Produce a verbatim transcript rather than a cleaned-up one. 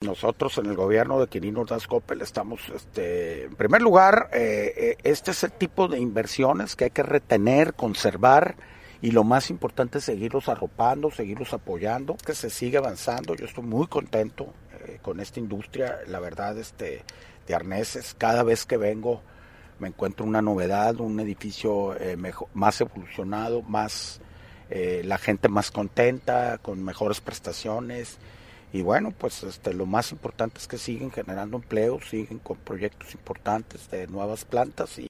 nosotros en el gobierno de Quirino Ordaz Coppel estamos, este, en primer lugar, eh, este es el tipo de inversiones que hay que retener, conservar, y lo más importante es seguirlos arropando, seguirlos apoyando, que se siga avanzando. Yo estoy muy contento eh, con esta industria, la verdad, este, de arneses. Cada vez que vengo me encuentro una novedad, un edificio eh, mejor, más evolucionado, más eh, la gente más contenta, con mejores prestaciones. Y bueno, pues este, lo más importante es que siguen generando empleos, siguen con proyectos importantes de nuevas plantas y